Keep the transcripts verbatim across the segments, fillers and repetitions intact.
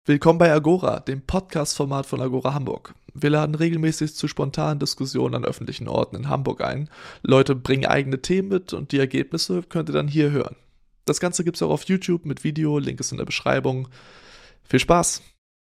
Willkommen bei Agora, dem Podcast-Format von Agora Hamburg. Wir laden regelmäßig zu spontanen Diskussionen an öffentlichen Orten in Hamburg ein. Leute bringen eigene Themen mit und die Ergebnisse könnt ihr dann hier hören. Das Ganze gibt's auch auf YouTube mit Video, Link ist in der Beschreibung. Viel Spaß!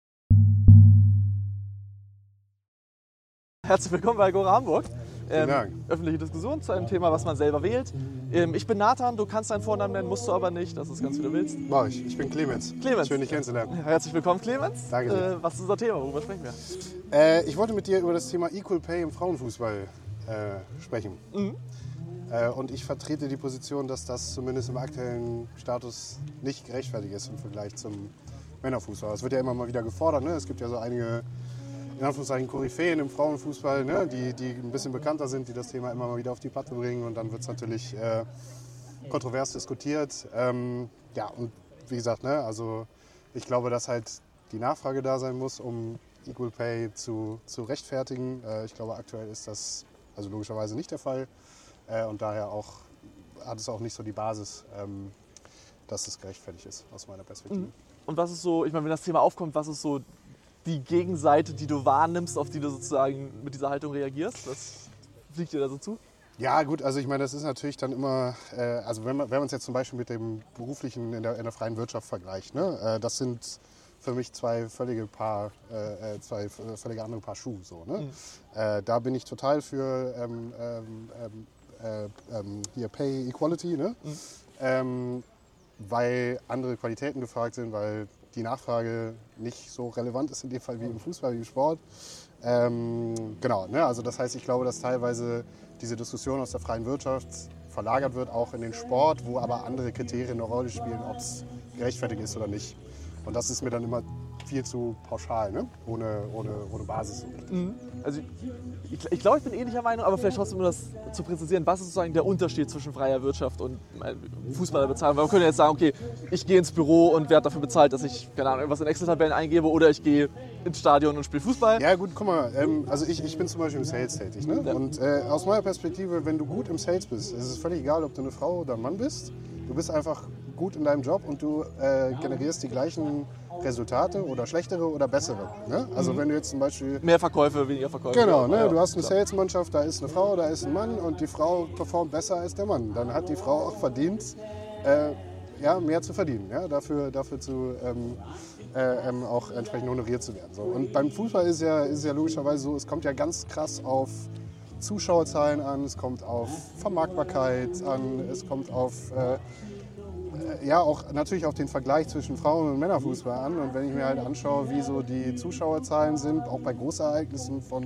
Herzlich willkommen bei Agora Hamburg. Vielen Dank. Ähm, öffentliche Diskussion zu einem Thema, was man selber wählt. Ähm, ich bin Nathan, du kannst deinen Vornamen nennen, musst du aber nicht, das ist ganz wie du willst. Mach ich. Ich bin Clemens. Clemens. Schön, dich kennenzulernen. Ja, herzlich willkommen, Clemens. Danke sehr. Äh, was ist unser Thema? Worüber sprechen wir? Äh, ich wollte mit dir über das Thema Equal Pay im Frauenfußball äh, sprechen. Mhm. Äh, und ich vertrete die Position, dass das zumindest im aktuellen Status nicht gerechtfertigt ist im Vergleich zum Männerfußball. Es wird ja immer mal wieder gefordert. Ne? Es gibt ja so einige, in Anführungszeichen, Koryphäen im Frauenfußball, ne? die, die ein bisschen bekannter sind, die das Thema immer mal wieder auf die Platte bringen. Und dann wird es natürlich äh, kontrovers diskutiert. Ähm, ja, und wie gesagt, ne? also ich glaube, dass halt die Nachfrage da sein muss, um Equal Pay zu, zu rechtfertigen. Äh, ich glaube, aktuell ist das also logischerweise nicht der Fall. Äh, und daher auch, hat es auch nicht so die Basis, ähm, dass es gerechtfertigt ist, aus meiner Perspektive. Und was ist so, ich meine, wenn das Thema aufkommt, was ist so die Gegenseite, die du wahrnimmst, auf die du sozusagen mit dieser Haltung reagierst? Was fliegt dir da so zu? Ja gut, also ich meine, das ist natürlich dann immer, äh, also wenn man wenn man es jetzt zum Beispiel mit dem beruflichen in der, in der freien Wirtschaft vergleicht, ne, äh, das sind für mich zwei völlige Paar, äh, zwei völlige andere Paar Schuhe. So, ne? Mhm. Äh, da bin ich total für ähm, ähm, äh, ähm, hier Pay Equality, ne? Mhm. Ähm, weil andere Qualitäten gefragt sind, weil die Nachfrage nicht so relevant ist in dem Fall wie im Fußball, wie im Sport. Ähm, genau, ne? Also das heißt, ich glaube, dass teilweise diese Diskussion aus der freien Wirtschaft verlagert wird, auch in den Sport, wo aber andere Kriterien eine Rolle spielen, ob es gerechtfertigt ist oder nicht. Und das ist mir dann immer viel zu pauschal, ne? ohne, ohne, ohne Basis. Mhm. Also ich, ich glaube, ich bin ähnlicher Meinung, aber vielleicht trotzdem, um das zu präzisieren, was ist sozusagen der Unterschied zwischen freier Wirtschaft und Fußballerbezahlung? Weil man könnte jetzt sagen, okay, ich gehe ins Büro und werde dafür bezahlt, dass ich, keine Ahnung, irgendwas in Excel-Tabellen eingebe, oder ich gehe ins Stadion und spiele Fußball. Ja gut, guck mal, ähm, also ich, ich bin zum Beispiel im Sales tätig. Ne? Ja. Und äh, aus meiner Perspektive, wenn du gut im Sales bist, ist es völlig egal, ob du eine Frau oder ein Mann bist. Du bist einfach gut in deinem Job und du äh, generierst die gleichen Resultate oder schlechtere oder bessere. Ne? Also mhm. wenn du jetzt zum Beispiel... Mehr Verkäufe, weniger Verkäufe. Genau, ne? Ja, du hast eine klar. Salesmannschaft, da ist eine Frau, da ist ein Mann und die Frau performt besser als der Mann. Dann hat die Frau auch verdient, äh, ja, mehr zu verdienen, ja? dafür, dafür zu, ähm, äh, ähm, auch entsprechend honoriert zu werden. So. Und beim Fußball ist ja, ist ja logischerweise so, es kommt ja ganz krass auf Zuschauerzahlen an, es kommt auf Vermarktbarkeit an, es kommt auf... Äh, ja, auch natürlich auch den Vergleich zwischen Frauen- und Männerfußball an. Und wenn ich mir halt anschaue, wie so die Zuschauerzahlen sind, auch bei Großereignissen von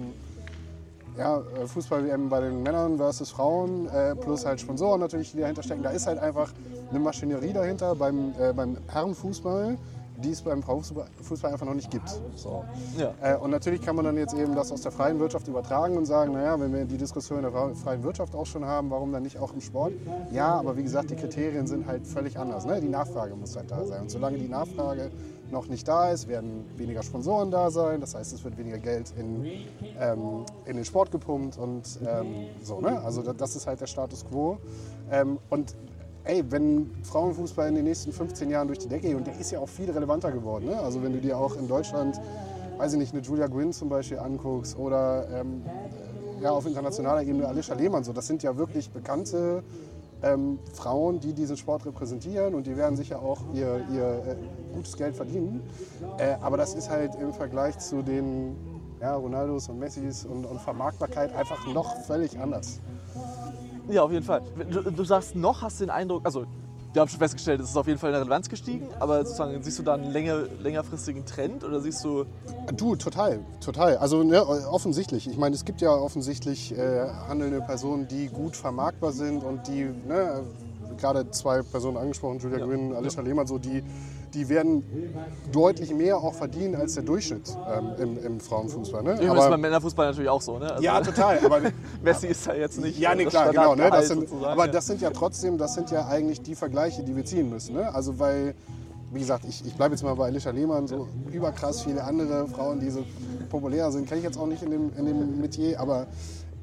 ja, Fußball-W M bei den Männern versus Frauen, äh, plus halt Sponsoren natürlich, die dahinter stecken, da ist halt einfach eine Maschinerie dahinter beim, äh, beim Herrenfußball, die es beim Frauenfußball einfach noch nicht gibt. So. Ja. Äh, und natürlich kann man dann jetzt eben das aus der freien Wirtschaft übertragen und sagen, naja, wenn wir die Diskussion in der freien Wirtschaft auch schon haben, warum dann nicht auch im Sport? Ja, aber wie gesagt, die Kriterien sind halt völlig anders. Ne? Die Nachfrage muss halt da sein. Und solange die Nachfrage noch nicht da ist, werden weniger Sponsoren da sein. Das heißt, es wird weniger Geld in, ähm, in den Sport gepumpt und ähm, so. Ne? Also das ist halt der Status quo. Ähm, und Ey, wenn Frauenfußball in den nächsten fünfzehn Jahren durch die Decke geht, und der ist ja auch viel relevanter geworden, ne? Also wenn du dir auch in Deutschland, weiß ich nicht, eine Julia Gwynn zum Beispiel anguckst oder ähm, ja, auf internationaler Ebene Alicia Lehmann, so, das sind ja wirklich bekannte ähm, Frauen, die diesen Sport repräsentieren, und die werden sicher auch ihr, ihr äh, gutes Geld verdienen. Äh, aber das ist halt im Vergleich zu den ja, Ronaldos und Messis und, und Vermarktbarkeit einfach noch völlig anders. Ja, auf jeden Fall. Du, du sagst noch, hast du den Eindruck, also wir haben schon festgestellt, es ist auf jeden Fall in der Relevanz gestiegen, aber sozusagen, siehst du da einen länger, längerfristigen Trend, oder siehst du... Du, total, total. Also ne, offensichtlich. Ich meine, es gibt ja offensichtlich äh, handelnde Personen, die gut vermarktbar sind und die, ne, gerade zwei Personen angesprochen, Julia ja. Gwynn, Alicia ja. Lehmann, so, die, die werden deutlich mehr auch verdienen als der Durchschnitt ähm, im, im Frauenfußball. Ne? Das ist beim Männerfußball natürlich auch so. Ne? Also ja, total. Aber, Messi ist ja jetzt nicht... Ja, nee, klar, genau. Ne? Das sind, aber ja. das sind ja trotzdem, das sind ja eigentlich die Vergleiche, die wir ziehen müssen. Ne? Also weil, wie gesagt, ich, ich bleibe jetzt mal bei Alicia Lehmann, so überkrass viele andere Frauen, die so populär sind, kenne ich jetzt auch nicht in dem, in dem Metier, aber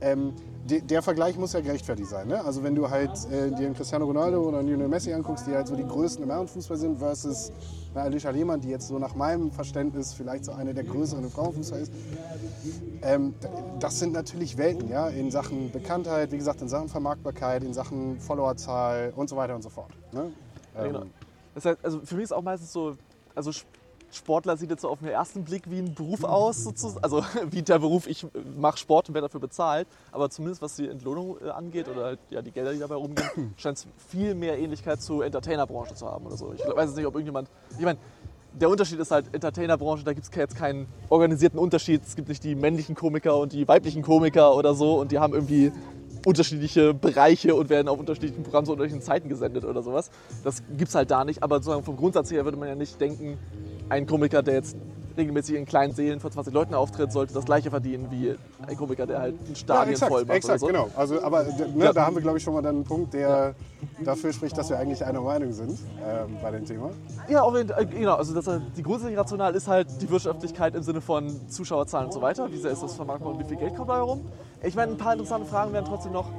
ähm, de, der Vergleich muss ja gerechtfertigt sein. Ne? Also wenn du halt äh, dir einen Cristiano Ronaldo oder einen Lionel Messi anguckst, die halt so die größten im Herrenfußball sind, versus eine Alicia Lehmann, die jetzt so nach meinem Verständnis vielleicht so eine der größeren im Frauenfußball ist. Ähm, das sind natürlich Welten, ja, in Sachen Bekanntheit, wie gesagt, in Sachen Vermarktbarkeit, in Sachen Followerzahl und so weiter und so fort. Ne? Ja, genau. Ähm, Das heißt, also für mich ist auch meistens so, also Sportler sieht jetzt so auf den ersten Blick wie ein Beruf aus, sozusagen. Also wie der Beruf, ich mache Sport und werde dafür bezahlt. Aber zumindest was die Entlohnung angeht oder halt, ja, die Gelder, die dabei rumgehen, scheint es viel mehr Ähnlichkeit zur Entertainer-Branche zu haben oder so. Ich weiß jetzt nicht, ob irgendjemand, ich meine, der Unterschied ist halt, Entertainer-Branche, da gibt es jetzt keinen organisierten Unterschied. Es gibt nicht die männlichen Komiker und die weiblichen Komiker oder so und die haben irgendwie unterschiedliche Bereiche und werden auf unterschiedlichen Programmen zu unterschiedlichen Zeiten gesendet oder sowas. Das gibt's halt da nicht, aber sozusagen vom Grundsatz her würde man ja nicht denken, ein Komiker, der jetzt regelmäßig in kleinen Sälen vor zwanzig Leuten auftritt, sollte das gleiche verdienen wie ein Komiker, der halt ein Stadion ja, exakt, voll macht exakt, oder so. Genau. Also, aber ne, Ja. da haben wir, glaube ich, schon mal dann einen Punkt, der dafür spricht, dass wir eigentlich einer Meinung sind ähm, bei dem Thema. Ja, auf jeden Fall, genau. Also das, die grundsätzliche Rational ist halt die Wirtschaftlichkeit im Sinne von Zuschauerzahlen und so weiter. Wie sehr ist das vermarktbar und wie viel Geld kommt da herum? Ich meine, ein paar interessante Fragen wären trotzdem noch,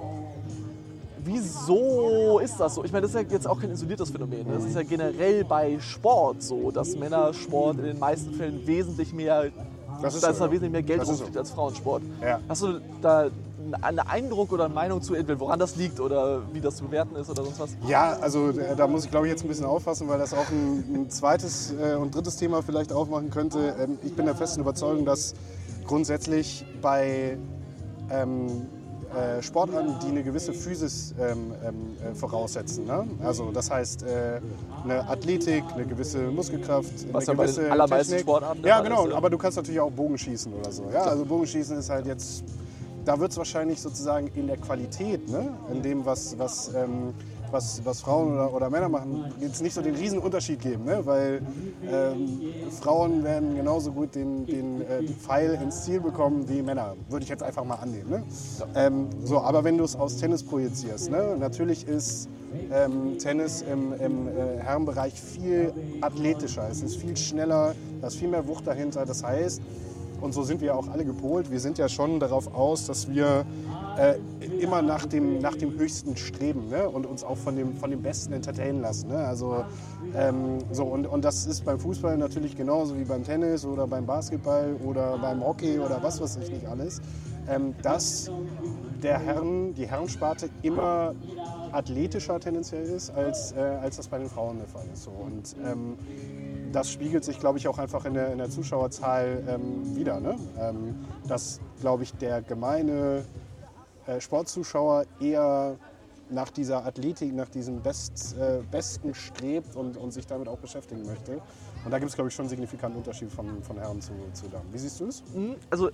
wieso ist das so? Ich meine, das ist ja jetzt auch kein isoliertes Phänomen. Das ist ja generell bei Sport so, dass Männersport in den meisten Fällen wesentlich mehr, Das ist da so, ist da ja. wesentlich mehr Geld Das ist rumfliegt so. als Frauensport. Ja. Hast du da einen Eindruck oder eine Meinung zu, entweder woran das liegt oder wie das zu bewerten ist oder sonst was? Ja, also äh, da muss ich, glaube ich, jetzt ein bisschen aufpassen, weil das auch ein, ein zweites äh, und drittes Thema vielleicht aufmachen könnte. Ähm, ich bin der festen Überzeugung, dass grundsätzlich bei ähm, äh, Sportarten, die eine gewisse Physis ähm, ähm, äh, voraussetzen, ne? Also das heißt äh, eine Athletik, eine gewisse Muskelkraft, Was eine ja bei gewisse den allermeisten Technik. Sportarten der Ja, Fall genau, ist, ja. aber du kannst natürlich auch Bogenschießen oder so. Ja? Also Bogenschießen ist halt jetzt, da wird es wahrscheinlich sozusagen in der Qualität, ne? In dem, was, was, ähm, was, was Frauen oder, oder Männer machen, jetzt nicht so den riesen Unterschied geben, ne? Weil ähm, Frauen werden genauso gut den, den, äh, den Pfeil ins Ziel bekommen wie Männer, würde ich jetzt einfach mal annehmen. Ne? Ähm, so, aber wenn du es aus Tennis projizierst, ne? Natürlich ist ähm, Tennis im, im äh, Herrenbereich viel athletischer, es ist viel schneller, da ist viel mehr Wucht dahinter, das heißt, und so sind wir auch alle gepolt. Wir sind ja schon darauf aus, dass wir äh, immer nach dem, nach dem Höchsten streben, ne? Und uns auch von dem, von dem Besten entertainen lassen. Ne? Also, ähm, so, und, und das ist beim Fußball natürlich genauso wie beim Tennis oder beim Basketball oder beim Hockey oder was weiß ich nicht alles. Ähm, dass der Herren, die Herrensparte immer athletischer tendenziell ist, als, äh, als das bei den Frauen der Fall ist. So. Und, ähm, das spiegelt sich, glaube ich, auch einfach in der, in der Zuschauerzahl ähm, wider. Ne? Ähm, dass, glaube ich, der gemeine äh, Sportzuschauer eher nach dieser Athletik, nach diesem Best, äh, Besten strebt und, und sich damit auch beschäftigen möchte. Und da gibt es, glaube ich, schon einen signifikanten Unterschied von, von Herren zu, zu Damen. Wie siehst du es? Also,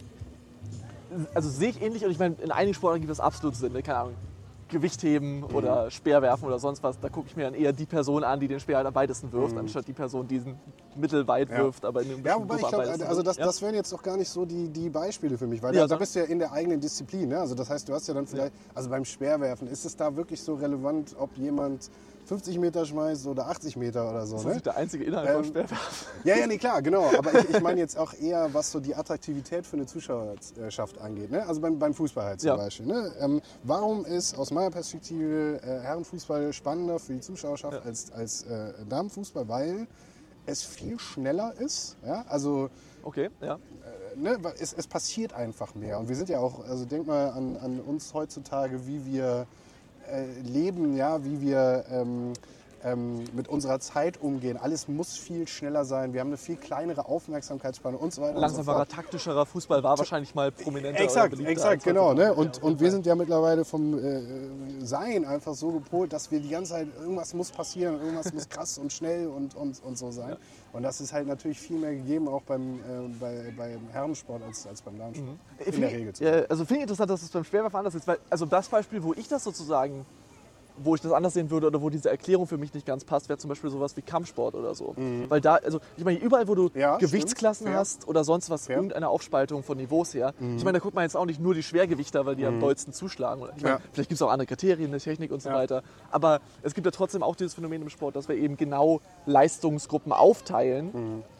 also sehe ich ähnlich und ich meine, in einigen Sportarten gibt es absolut Sinn. Ne? Keine Ahnung, Gewichtheben oder Speerwerfen oder sonst was, da gucke ich mir dann eher die Person an, die den Speer halt am weitesten wirft, Mhm. anstatt die Person, die diesen mittelweit Ja. wirft, aber in einem Ja, bestimmten wobei ich Gruppe am glaube, weitesten also das, wirft. das wären jetzt doch gar nicht so die, die Beispiele für mich, weil Ja, da, da sag. bist du ja in der eigenen Disziplin. Ne? Also das heißt, du hast ja dann vielleicht, also beim Speerwerfen, ist es da wirklich so relevant, ob jemand fünfzig Meter schmeißt oder achtzig Meter oder so? Das Ne? ist der einzige Inhalt Ähm, von Speerwerfen. Ja, ja, nee, klar, genau. Aber ich, ich meine jetzt auch eher, was so die Attraktivität für eine Zuschauerschaft angeht. Ne? Also beim, beim Fußball halt zum Ja. Beispiel. Ne? Ähm, warum ist aus meiner Perspektive äh, Herrenfußball spannender für die Zuschauerschaft Ja. als, als äh, Damenfußball? Weil es viel schneller ist. Ja? Also Okay, ja. ne, es, es passiert einfach mehr. Und wir sind ja auch, also denk mal an, an uns heutzutage, wie wir äh, leben, ja, wie wir ähm, ähm, mit unserer Zeit umgehen. Alles muss viel schneller sein. Wir haben eine viel kleinere Aufmerksamkeitsspanne und so weiter und so Langsamerer, fort. taktischerer Fußball war wahrscheinlich mal prominenter Exakt, oder beliebter exakt, als genau. heutzutage. Ne? Und, und wir sind ja mittlerweile vom äh, Sein einfach so gepolt, dass wir die ganze Zeit, irgendwas muss passieren, irgendwas muss krass und schnell und, und, und so sein. Und das ist halt natürlich viel mehr gegeben, auch beim, äh, bei, beim Herrensport als, als beim Damensport. In Finde der ich- Regel. Ja, also finde ich interessant, dass es beim Speerwerfen anders ist, weil also das Beispiel, wo ich das sozusagen, wo ich das anders sehen würde oder wo diese Erklärung für mich nicht ganz passt, wäre zum Beispiel sowas wie Kampfsport oder so. Weil da, also ich meine, überall, wo du Ja, Gewichtsklassen stimmt. Fair. hast oder sonst was, Fair. irgendeine Aufspaltung von Niveaus her. Ich meine, da guckt man jetzt auch nicht nur die Schwergewichter, weil die am dollsten zuschlagen. Ich meine, Ja. vielleicht gibt es auch andere Kriterien, eine Technik und so Ja. weiter. Aber es gibt ja trotzdem auch dieses Phänomen im Sport, dass wir eben genau Leistungsgruppen aufteilen.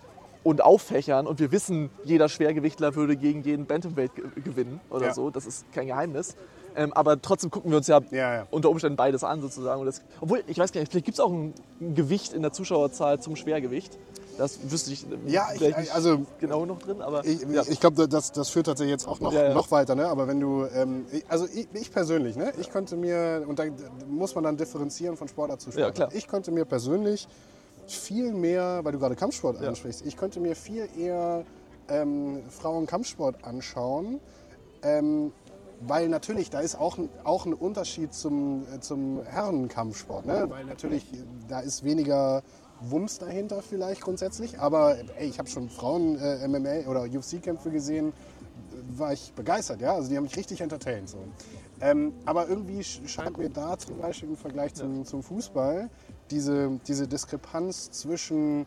und auffächern und wir wissen, jeder Schwergewichtler würde gegen jeden Bantamweight ge- gewinnen oder Ja. so, das ist kein Geheimnis. Ähm, aber trotzdem gucken wir uns ja, Ja, ja. unter Umständen beides an sozusagen. Und das, obwohl, ich weiß gar nicht, vielleicht gibt es auch ein, ein Gewicht in der Zuschauerzahl zum Schwergewicht. Das wüsste ich, Ja, vielleicht ich, nicht also genau noch drin, aber ich, ja. ich glaube, das, das führt tatsächlich jetzt auch noch, Ja, ja. noch weiter. Ne? Aber wenn du, ähm, ich, also ich, ich persönlich, ne? ich könnte mir, und da muss man dann differenzieren von Sportart zu Sportart. Ja, klar. Ich könnte mir persönlich viel mehr, weil du gerade Kampfsport Ja. ansprichst, ich könnte mir viel eher ähm, Frauen-Kampfsport anschauen. Ähm, Weil natürlich, da ist auch, ein- auch ein Unterschied zum, äh, zum Herrenkampfsport. Ne? Weil natürlich, da ist weniger Wumms dahinter vielleicht grundsätzlich. Aber ey, ich habe schon Frauen-M M A oder U F C-Kämpfe gesehen, war ich begeistert. Ja? Also die haben mich richtig entertained. So. Ähm, aber irgendwie sch- scheint mir da zum Beispiel im Vergleich zum, zum Fußball diese, diese Diskrepanz zwischen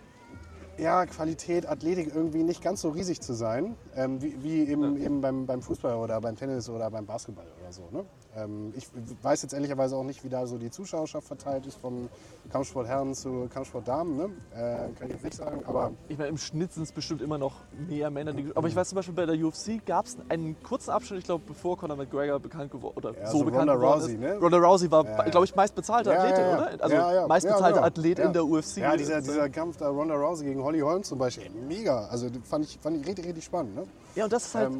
ja, Qualität, Athletik irgendwie nicht ganz so riesig zu sein, ähm, wie, wie eben, eben beim, beim Fußball oder beim Tennis oder beim Basketball oder so. Ne? Ähm, ich weiß jetzt ehrlicherweise auch nicht, wie da so die Zuschauerschaft verteilt ist, vom Kampfsport Herren zu Kampfsport Damen. Ne? Äh, kann ich jetzt nicht sagen, aber Ich meine, im Schnitt sind es bestimmt immer noch mehr Männer. Die, aber ich weiß zum Beispiel, bei der U F C gab es einen kurzen Abschnitt, ich glaube, bevor Conor McGregor bekannt geworden oder Ja, so so bekannt Ronda geworden Rousey, ist. ne? Ronda Rousey war, Ja, ja. glaube ich, meistbezahlte Ja, Athletin, ja, ja. oder? Also Ja, ja. meistbezahlte Ja, genau. Athlet Ja. in der U F C. ja, dieser, dieser Kampf da Ronda Rousey gegen Holly Holm zum Beispiel, mega. Also den fand ich, fand ich richtig, richtig spannend. Ne? Ja, und das ist halt, Ähm,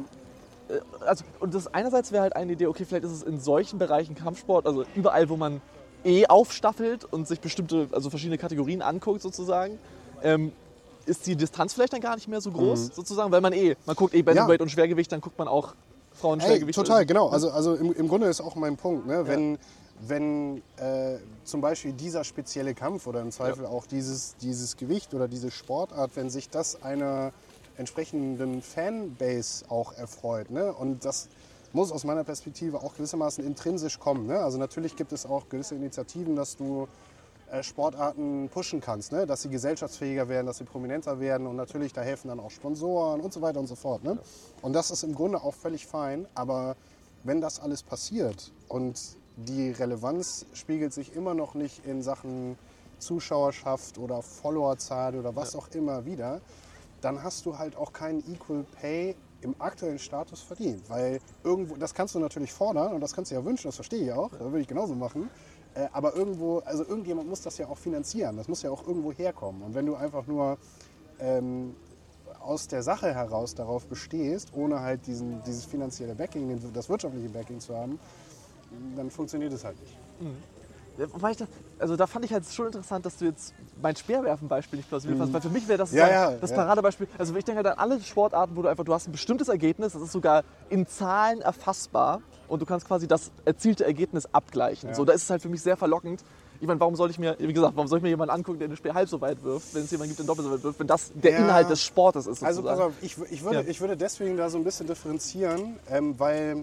also, und das einerseits wäre halt eine Idee, okay, vielleicht ist es in solchen Bereichen Kampfsport, also überall, wo man eh aufstaffelt und sich bestimmte, also verschiedene Kategorien anguckt sozusagen, ähm, ist die Distanz vielleicht dann gar nicht mehr so groß sozusagen, weil man eh, man guckt eh Bantamweight und Schwergewicht, dann guckt man auch Ey, Frauenschwergewicht. total, genau. Also, also im, im Grunde ist auch mein Punkt, ne? wenn, wenn äh, zum Beispiel dieser spezielle Kampf oder im Zweifel auch dieses, dieses Gewicht oder diese Sportart, wenn sich das einer entsprechenden Fanbase auch erfreut. Ne? Und das muss aus meiner Perspektive auch gewissermaßen intrinsisch kommen. Ne? Also natürlich gibt es auch gewisse Initiativen, dass du äh, Sportarten pushen kannst, ne? Dass sie gesellschaftsfähiger werden, dass sie prominenter werden und natürlich da helfen dann auch Sponsoren und so weiter und so fort. Ne? Und das ist im Grunde auch völlig fein, aber wenn das alles passiert und die Relevanz spiegelt sich immer noch nicht in Sachen Zuschauerschaft oder Followerzahl oder was auch immer wieder, dann hast du halt auch keinen Equal Pay im aktuellen Status verdient. Weil irgendwo, das kannst du natürlich fordern und das kannst du ja wünschen, das verstehe ich auch, das würde ich genauso machen. Äh, aber irgendwo, also irgendjemand muss das ja auch finanzieren, das muss ja auch irgendwo herkommen. Und wenn du einfach nur ähm, aus der Sache heraus darauf bestehst, ohne halt diesen, dieses finanzielle Backing, das wirtschaftliche Backing zu haben, dann funktioniert es halt nicht. Wobei ich da, also da fand ich halt schon interessant, dass du jetzt mein Speerwerfen-Beispiel nicht plausibel fandst, weil für mich wäre das Ja, sozusagen ja, das ja. Paradebeispiel. Also ich denke halt an alle Sportarten, wo du einfach, du hast ein bestimmtes Ergebnis, das ist sogar in Zahlen erfassbar und du kannst quasi das erzielte Ergebnis abgleichen. Ja. So, da ist es halt für mich sehr verlockend. Ich meine, warum soll ich mir, wie gesagt, warum soll ich mir jemanden angucken, der den Speer halb so weit wirft, wenn es jemanden gibt, der doppelt so weit wirft, wenn das der Ja. Inhalt des Sportes ist Also sozusagen. pass auf, ich, ich, würde, Ja. ich würde deswegen da so ein bisschen differenzieren, ähm, weil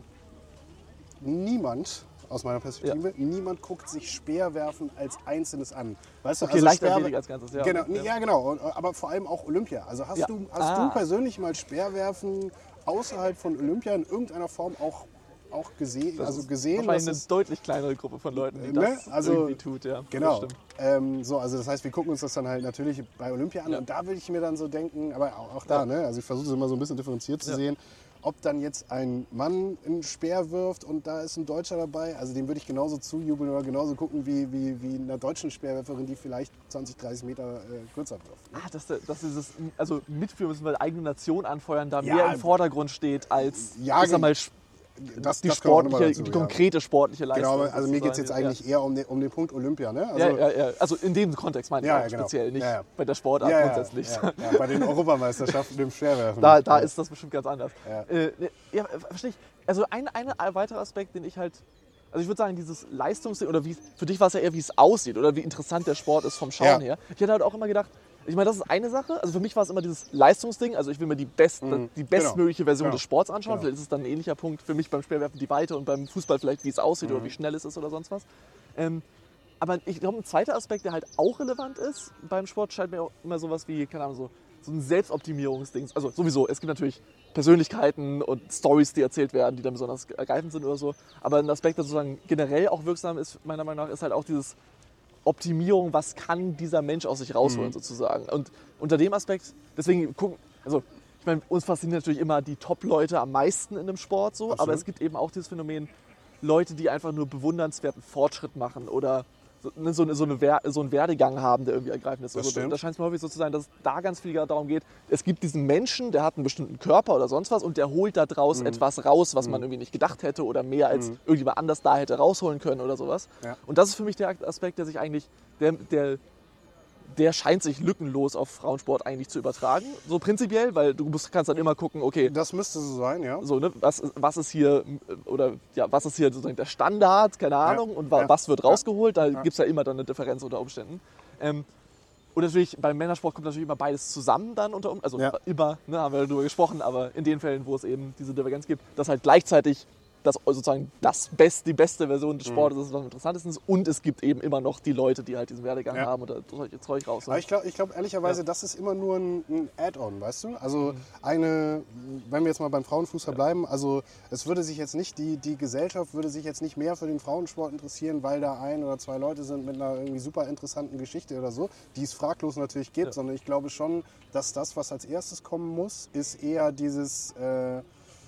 niemand, aus meiner Perspektive, niemand guckt sich Speerwerfen als Einzelnes an. Weißt du, Okay, Leichtathletik Speerwer- als Ganzes, ja. Genau, Ja. ja, genau, und- aber vor allem auch Olympia. Also hast, Ja. du, hast Ah. du persönlich mal Speerwerfen außerhalb von Olympia in irgendeiner Form auch, auch gesehen, Das also ist gesehen? wahrscheinlich dass eine es- deutlich kleinere Gruppe von Leuten, die Ne? das Also, irgendwie tut, ja. Das Genau. stimmt. Ähm, so, also das heißt, wir gucken uns das dann halt natürlich bei Olympia an Ja. und da würde ich mir dann so denken, aber auch, auch da, Ja. ne? Also ich versuche es immer so ein bisschen differenziert zu Ja. sehen, ob dann jetzt ein Mann einen Speer wirft und da ist ein Deutscher dabei, also dem würde ich genauso zujubeln oder genauso gucken wie, wie, wie einer deutschen Speerwerferin, die vielleicht zwanzig, dreißig Meter äh, kürzer wirft. Ne? Ah, dass, der- dass dieses, also mitführen müssen, weil eigene Nation anfeuern, da Ja, mehr im Vordergrund steht als ja, ich sag mal, sch- Das, die das kommt auch noch mal sportliche, dazu, die konkrete sportliche Ja. Leistung. Genau, aber also mir geht es jetzt sozusagen. eigentlich eher um den, um den Punkt Olympia. Ne? Also, Ja, ja, ja, ja. Also in dem Kontext meine ich Ja, auch ja, genau. speziell, nicht Ja, ja. bei der Sportart ja, ja, grundsätzlich. ja, ja, bei den Europameisterschaften im Schwerwerfen. Da, da Ja. ist das bestimmt ganz anders. Ja. Äh, ne, ja, verstehe ich. Also ein, ein weiterer Aspekt, den ich halt, also ich würde sagen, dieses Leistungsding, oder wie, für dich war es ja eher, wie es aussieht oder wie interessant der Sport ist vom Schauen Ja. her. Ich hätte halt auch immer gedacht, ich meine, das ist eine Sache, also für mich war es immer dieses Leistungsding, also ich will mir die, best, Mhm. die bestmögliche Version Genau. des Sports anschauen, Genau. vielleicht ist es dann ein ähnlicher Punkt für mich beim Speerwerfen die Weite und beim Fußball vielleicht, wie es aussieht Mhm. oder wie schnell es ist oder sonst was. Ähm, aber ich glaube, ein zweiter Aspekt, der halt auch relevant ist beim Sport, scheint mir auch immer sowas wie, keine Ahnung, so, so ein Selbstoptimierungsding. Also sowieso, es gibt natürlich Persönlichkeiten und Stories, die erzählt werden, die dann besonders ergreifend sind oder so. Aber ein Aspekt, der sozusagen generell auch wirksam ist, meiner Meinung nach, ist halt auch dieses, Optimierung, was kann dieser Mensch aus sich rausholen, mhm. sozusagen. Und unter dem Aspekt, deswegen gucken, also ich meine, uns faszinieren natürlich immer die Top-Leute am meisten in einem Sport, so, aber es gibt eben auch dieses Phänomen, Leute, die einfach nur bewundernswerten Fortschritt machen oder so, ne, so, eine, so, eine, so einen Werdegang haben, der irgendwie ergreifend ist. Also, da scheint es mir häufig so zu sein, dass es da ganz viel darum geht, es gibt diesen Menschen, der hat einen bestimmten Körper oder sonst was und der holt da draus mhm. etwas raus, was mhm. man irgendwie nicht gedacht hätte oder mehr als mhm. irgendjemand anders da hätte rausholen können oder sowas. Ja. Und das ist für mich der Aspekt, der sich eigentlich, der, der der scheint sich lückenlos auf Frauensport eigentlich zu übertragen, so prinzipiell, weil du musst, kannst dann immer gucken, okay. Das müsste so sein, ja. So, ne, was, was ist hier, oder ja, was ist hier sozusagen der Standard, keine Ahnung, ja. und wa, ja. was wird rausgeholt, da ja. gibt es ja immer dann eine Differenz unter Umständen. Ähm, und natürlich, beim Männersport kommt natürlich immer beides zusammen dann unter Umständen, also ja. immer, ne, haben wir darüber gesprochen, aber in den Fällen, wo es eben diese Divergenz gibt, dass halt gleichzeitig das sozusagen das Best, die beste Version des Sportes ist, was am interessantesten ist. Und es gibt eben immer noch die Leute, die halt diesen Werdegang ja. haben und da solche Zeug raus. Aber ich glaube ich glaub, ehrlicherweise, ja. das ist immer nur ein, ein Add-on, weißt du? Also mhm. eine, wenn wir jetzt mal beim Frauenfußball ja. bleiben, also es würde sich jetzt nicht, die, die Gesellschaft würde sich jetzt nicht mehr für den Frauensport interessieren, weil da ein oder zwei Leute sind mit einer irgendwie super interessanten Geschichte oder so, die es fraglos natürlich gibt, ja. sondern ich glaube schon, dass das, was als erstes kommen muss, ist eher dieses... Äh,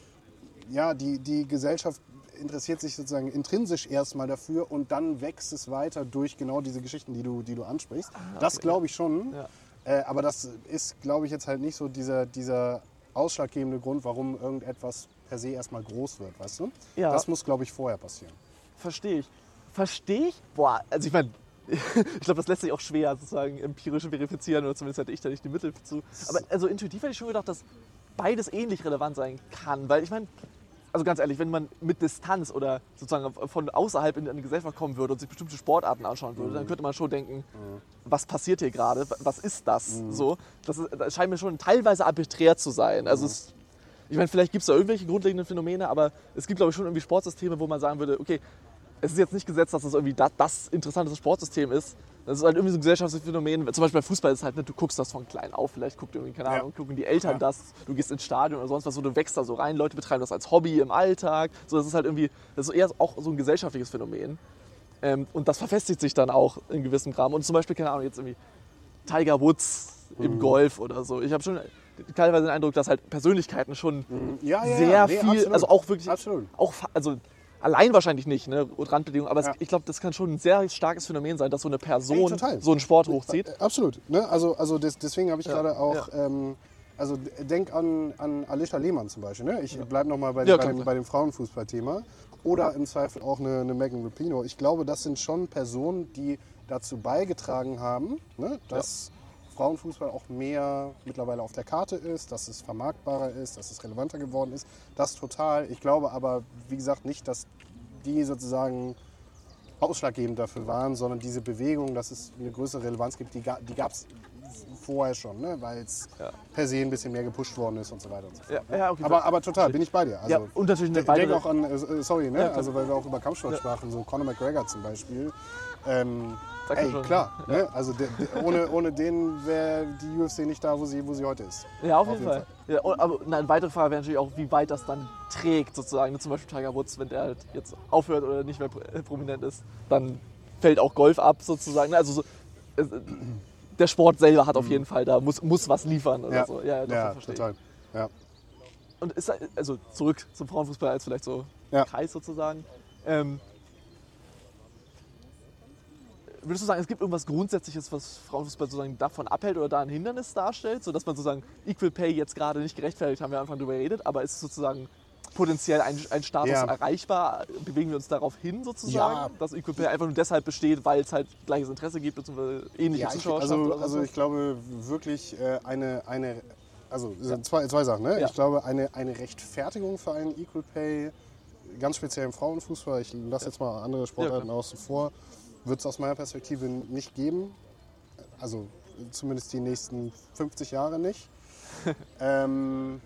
ja, die, die Gesellschaft interessiert sich sozusagen intrinsisch erstmal dafür und dann wächst es weiter durch genau diese Geschichten, die du, die du ansprichst. Ah, okay. Das glaube ich schon, ja. äh, aber das ist, glaube ich, jetzt halt nicht so dieser, dieser ausschlaggebende Grund, warum irgendetwas per se erstmal groß wird, weißt du? Ja. Das muss, glaube ich, vorher passieren. Verstehe ich. Verstehe ich? Boah, also ich meine, ich glaube, das lässt sich auch schwer sozusagen empirisch verifizieren oder zumindest hätte ich da nicht die Mittel zu. Aber also intuitiv hätte ich schon gedacht, dass beides ähnlich relevant sein kann, weil ich meine, also ganz ehrlich, wenn man mit Distanz oder sozusagen von außerhalb in eine Gesellschaft kommen würde und sich bestimmte Sportarten anschauen würde, mhm. dann könnte man schon denken, mhm. was passiert hier gerade, was ist das? Mhm. So, das, ist, das scheint mir schon teilweise arbiträr zu sein. Also mhm. es, ich meine, vielleicht gibt es da irgendwelche grundlegenden Phänomene, aber es gibt, glaube ich, schon irgendwie Sportsysteme, wo man sagen würde, okay, es ist jetzt nicht gesetzt, dass das irgendwie das, das interessanteste Sportsystem ist. Das ist halt irgendwie so ein gesellschaftliches Phänomen. Zum Beispiel bei Fußball ist es halt, ne, du guckst das von klein auf, vielleicht guckt irgendwie, keine Ahnung, ja. gucken die Eltern ja. das, du gehst ins Stadion oder sonst was, so, du wächst da so rein, Leute betreiben das als Hobby im Alltag. So, das ist halt irgendwie, das ist eher auch so ein gesellschaftliches Phänomen. Ähm, und das verfestigt sich dann auch in gewissem Rahmen. Und zum Beispiel, keine Ahnung, jetzt irgendwie Tiger Woods im mhm. Golf oder so. Ich habe schon teilweise den Eindruck, dass halt Persönlichkeiten schon mhm. ja, ja, sehr ja. Nee, viel, absolut. also auch wirklich, absolut. auch, also allein wahrscheinlich nicht, ne, Randbedingungen, aber ja. es, ich glaube, das kann schon ein sehr starkes Phänomen sein, dass so eine Person hey, so einen Sport hochzieht. Absolut, ne? also, also des, deswegen habe ich ja. gerade auch, ja. ähm, also denk an, an Alicia Lehmann zum Beispiel, ne? ich ja. bleibe nochmal bei, ja, bei, dem, bei dem Frauenfußballthema oder ja. im Zweifel auch eine, eine Megan Rapinoe. Ich glaube, das sind schon Personen, die dazu beigetragen haben, ne, dass ja. Frauenfußball auch mehr mittlerweile auf der Karte ist, dass es vermarktbarer ist, dass es relevanter geworden ist. Das total. Ich glaube aber, wie gesagt, nicht, dass die sozusagen ausschlaggebend dafür waren, sondern diese Bewegung, dass es eine größere Relevanz gibt, die, die gab es vorher schon, ne? Weil es ja. per se ein bisschen mehr gepusht worden ist und so weiter und so fort. Ja, ja, okay, aber, aber total, bin ich bei dir. Also, ja, und natürlich eine denk auch an, äh, sorry, ne? Ja, also weil wir auch über Kampfsport ja. sprachen, so Conor McGregor zum Beispiel. Ähm, ey, klar, ja. ne? also de, de, ohne, ohne den wäre die U F C nicht da, wo sie, wo sie heute ist. Ja, auf, auf jeden, jeden Fall. Fall. Ja, und, aber eine weitere Frage wäre natürlich auch, wie weit das dann trägt, sozusagen. Zum Beispiel Tiger Woods, wenn der halt jetzt aufhört oder nicht mehr prominent ist, dann fällt auch Golf ab, sozusagen. Also so, äh, der Sport selber hat auf jeden Fall, da muss, muss was liefern oder ja. so. Ja, doch, ja total. Ja. Und ist also zurück zum Frauenfußball als vielleicht so ja. Kreis sozusagen. Ähm, Würdest du sagen, es gibt irgendwas Grundsätzliches, was Frauenfußball sozusagen davon abhält oder da ein Hindernis darstellt, sodass man sozusagen Equal Pay jetzt gerade nicht gerechtfertigt, haben wir am Anfang darüber geredet, aber ist es sozusagen potenziell ein, ein Status ja. erreichbar? Bewegen wir uns darauf hin sozusagen, ja. dass Equal Pay einfach nur deshalb besteht, weil es halt gleiches Interesse gibt, bzw. ähnliche ja, Zuschauerschaft? Also, oder also ich glaube wirklich äh, eine, eine, also ja. zwei, zwei Sachen. Ne? Ja. Ich glaube eine, eine Rechtfertigung für einen Equal Pay, ganz speziell im Frauenfußball, ich lasse ja. jetzt mal andere Sportarten ja, außen vor, wird es aus meiner Perspektive nicht geben. Also zumindest die nächsten fünfzig Jahre nicht. ähm,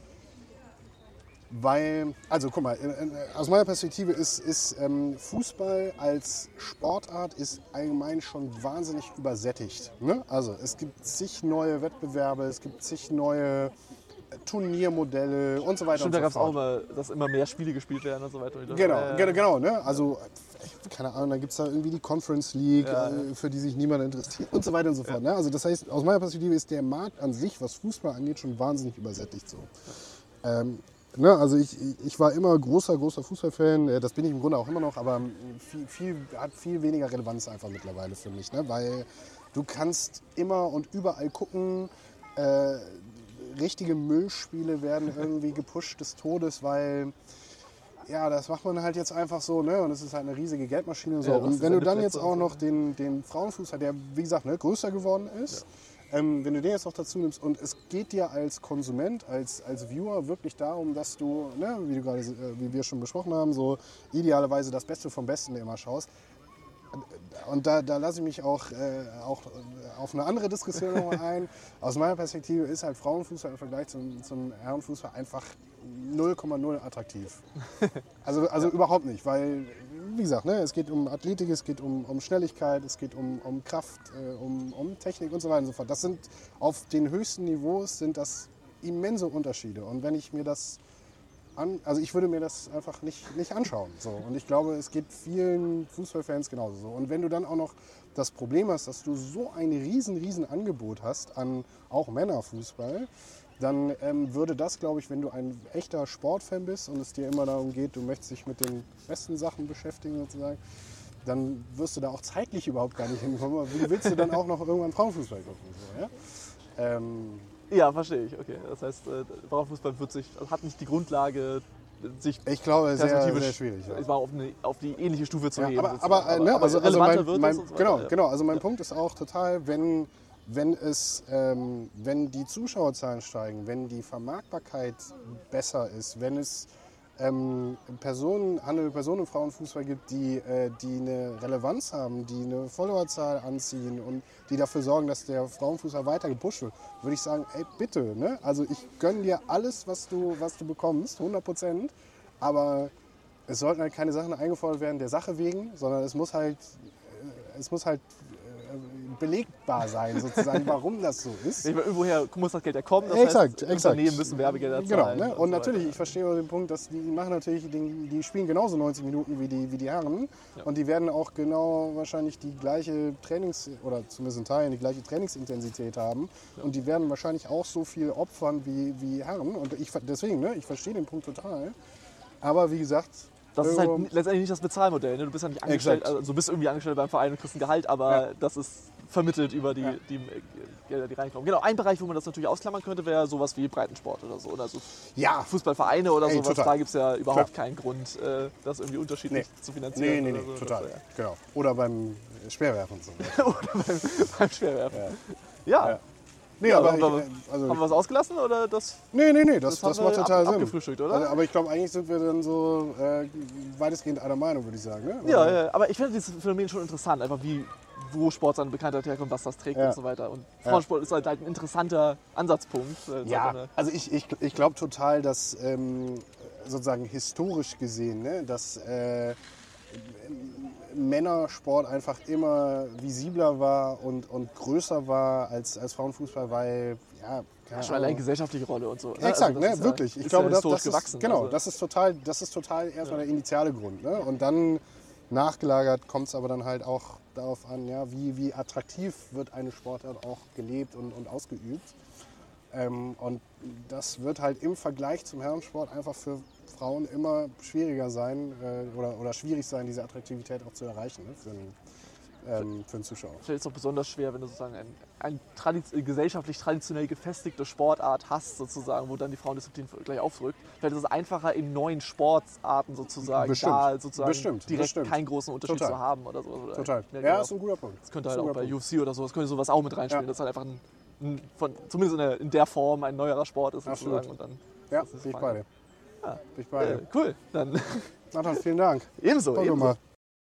weil, also guck mal, aus meiner Perspektive ist, ist ähm, Fußball als Sportart ist allgemein schon wahnsinnig übersättigt. Ne? Also es gibt zig neue Wettbewerbe, es gibt zig neue Turniermodelle und so weiter Stimmt, und da so gab es auch fort. immer, dass immer mehr Spiele gespielt werden und so weiter. Und Genau, äh, genau, genau, ne? Also, keine Ahnung, da gibt es da irgendwie die Conference League, Ja, äh, für die sich niemand interessiert und so weiter und so fort. Ne? Also das heißt, aus meiner Perspektive ist der Markt an sich, was Fußball angeht, schon wahnsinnig übersättigt so. Ähm, ne? Also ich, ich war immer großer, großer Fußballfan, äh, das bin ich im Grunde auch immer noch, aber viel, viel, hat viel weniger Relevanz einfach mittlerweile für mich, ne? Weil du kannst immer und überall gucken, äh, richtige Müllspiele werden irgendwie gepusht des Todes, weil ja, das macht man halt jetzt einfach so, ne? Und es ist halt eine riesige Geldmaschine und so. Ja, und das wenn wenn ist du eine dann jetzt Plätze auch und so. noch den, den Frauenfußball, der wie gesagt ne, größer geworden ist, ja. ähm, wenn du den jetzt noch dazu nimmst und es geht dir als Konsument, als, als Viewer wirklich darum, dass du, ne, wie du gerade, äh, wie wir schon besprochen haben, so idealerweise das Beste vom Besten immer schaust. Und da, da lasse ich mich auch, äh, auch auf eine andere Diskussion nochmal ein. Aus meiner Perspektive ist halt Frauenfußball im Vergleich zum, zum Herrenfußball einfach null Komma null attraktiv. Also, also ja. überhaupt nicht, weil, wie gesagt, ne, es geht um Athletik, es geht um, um Schnelligkeit, es geht um, um Kraft, äh, um, um Technik und so weiter und so fort. Das sind auf den höchsten Niveaus sind das immense Unterschiede. Und wenn ich mir das An, also ich würde mir das einfach nicht, nicht anschauen. So. Und ich glaube, es geht vielen Fußballfans genauso so. Und wenn du dann auch noch das Problem hast, dass du so ein riesen, riesen Angebot hast an auch Männerfußball, dann ähm, würde das, glaube ich, wenn du ein echter Sportfan bist und es dir immer darum geht, du möchtest dich mit den besten Sachen beschäftigen sozusagen, dann wirst du da auch zeitlich überhaupt gar nicht hinkommen. Wie willst du dann auch noch irgendwann Frauenfußball gucken? So, ja? ähm, Ja, verstehe ich. Okay, das heißt, äh, Frauenfußball wird sich, hat nicht die Grundlage, sich ich glaube, sehr, perspektivisch sehr schwierig. Ja. ich war auf, eine, auf die ähnliche Stufe zu Ja, heben. aber, aber, äh, ne, aber also, also relevanter mein, wird mein, es und so genau, weiter, ja. genau. Also mein Ja. Punkt ist auch total, wenn, wenn es, ähm, wenn die Zuschauerzahlen steigen, wenn die Vermarktbarkeit besser ist, wenn es ähm, Personen, handelnde Personen im Frauenfußball gibt, die, äh, die eine Relevanz haben, die eine Followerzahl anziehen und die dafür sorgen, dass der Frauenfußball weiter gepusht wird, würde ich sagen, ey, bitte, ne? Also ich gönne dir alles, was du, was du bekommst, hundert Prozent, aber es sollten halt keine Sachen eingefordert werden der Sache wegen, sondern es muss halt, äh, es muss halt belegbar sein, sozusagen, warum das so ist. Ich meine, irgendwoher muss das Geld ja kommen, das exakt, heißt, exakt. Unternehmen müssen Werbegelder genau, zahlen. ne? Und, und so natürlich, weiter. ich verstehe auch den Punkt, dass die machen natürlich, den, die spielen genauso neunzig Minuten wie die, wie die Herren Ja. und die werden auch genau wahrscheinlich die gleiche Trainings- oder zumindest in Teilen die gleiche Trainingsintensität haben Ja. und die werden wahrscheinlich auch so viel opfern wie, wie Herren und ich, deswegen, ne? Ich verstehe den Punkt total, aber wie gesagt, Das ist halt irgendwo- letztendlich nicht das Bezahlmodell. Ne? Du bist ja nicht angestellt, Exakt. also du bist irgendwie angestellt beim Verein und kriegst ein Gehalt, aber Ja. das ist vermittelt über die, Ja. die äh, Gelder, die reinkommen. Genau, ein Bereich, wo man das natürlich ausklammern könnte, wäre sowas wie Breitensport oder so. Oder so ja, Fußballvereine oder Ey, sowas. total. Da gibt es ja überhaupt Klar. keinen Grund, äh, das irgendwie unterschiedlich Nee. zu finanzieren. nee, nee, nee, oder so. total, Das, genau. Oder beim Speerwerfen und so. ja. Oder beim, beim Schwerwerfen. Ja. Ja. Nee, Ja, aber haben, ich, wir, äh, also, haben wir was ausgelassen oder das? nee, nee, nee, das, Das das, haben macht wir total ab- Sinn. abgefrühstückt, oder? Also, aber ich glaube, eigentlich sind wir dann so äh, weitestgehend einer Meinung, würde ich sagen. Ne? Ja, Also, ja, aber ich finde dieses Phänomen schon interessant, einfach wie, wo Sport seine Bekanntheit herkommt, was das trägt Ja. und so weiter. Und Frauensport ist halt, halt ein interessanter Ansatzpunkt. äh, ja, so eine- also ich, ich, ich glaube total, dass ähm, sozusagen historisch gesehen, ne, dass äh, Männersport einfach immer visibler war und, und größer war als, als Frauenfußball, weil, ja, keine schon Ahnung. allein gesellschaftliche Rolle und so. Ne? Exakt, Also das ne, ist ja- wirklich. Ich ist glaube, ja das, historisch das ist, gewachsen. genau, also. das ist total, das ist total erstmal der initiale Grund. Ne? Und dann nachgelagert kommt es aber dann halt auch darauf an, ja, wie, wie attraktiv wird eine Sportart auch gelebt und, und ausgeübt. Ähm, und das wird halt im Vergleich zum Herrensport einfach für Frauen immer schwieriger sein äh, oder, oder schwierig sein, diese Attraktivität auch zu erreichen, ne, für, einen, ähm, für einen Zuschauer. Vielleicht ist es auch besonders schwer, wenn du sozusagen ein, ein tradi- gesellschaftlich traditionell gefestigte Sportart hast, sozusagen, wo dann die Frauendisziplin gleich aufrückt. Vielleicht ist es einfacher, in neuen Sportarten sozusagen Bestimmt. da sozusagen Bestimmt. direkt Bestimmt. keinen großen Unterschied Total. zu haben oder so. Oder Total. schnell Ja, drauf. ist ein guter Punkt. Das könnte Ist halt ein auch guter bei U Punkt. F C oder sowas, könnte sowas auch mit reinspielen. Ja. Das ist halt einfach ein, ein von, zumindest in der, in der Form ein neuerer Sport ist sozusagen. Absolut. Und dann Ja, das ist bin ich spannend. bei dir. Ja. Bin ich bei Äh, dir. cool, dann Nathan, vielen Dank. ebenso. Danke ebenso. mal.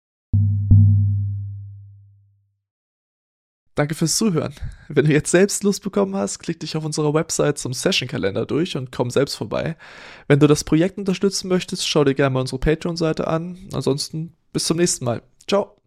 Danke fürs Zuhören. Wenn du jetzt selbst Lust bekommen hast, klick dich auf unserer Website zum Session-Kalender durch und komm selbst vorbei. Wenn du das Projekt unterstützen möchtest, schau dir gerne mal unsere Patreon-Seite an. Ansonsten bis zum nächsten Mal. Ciao.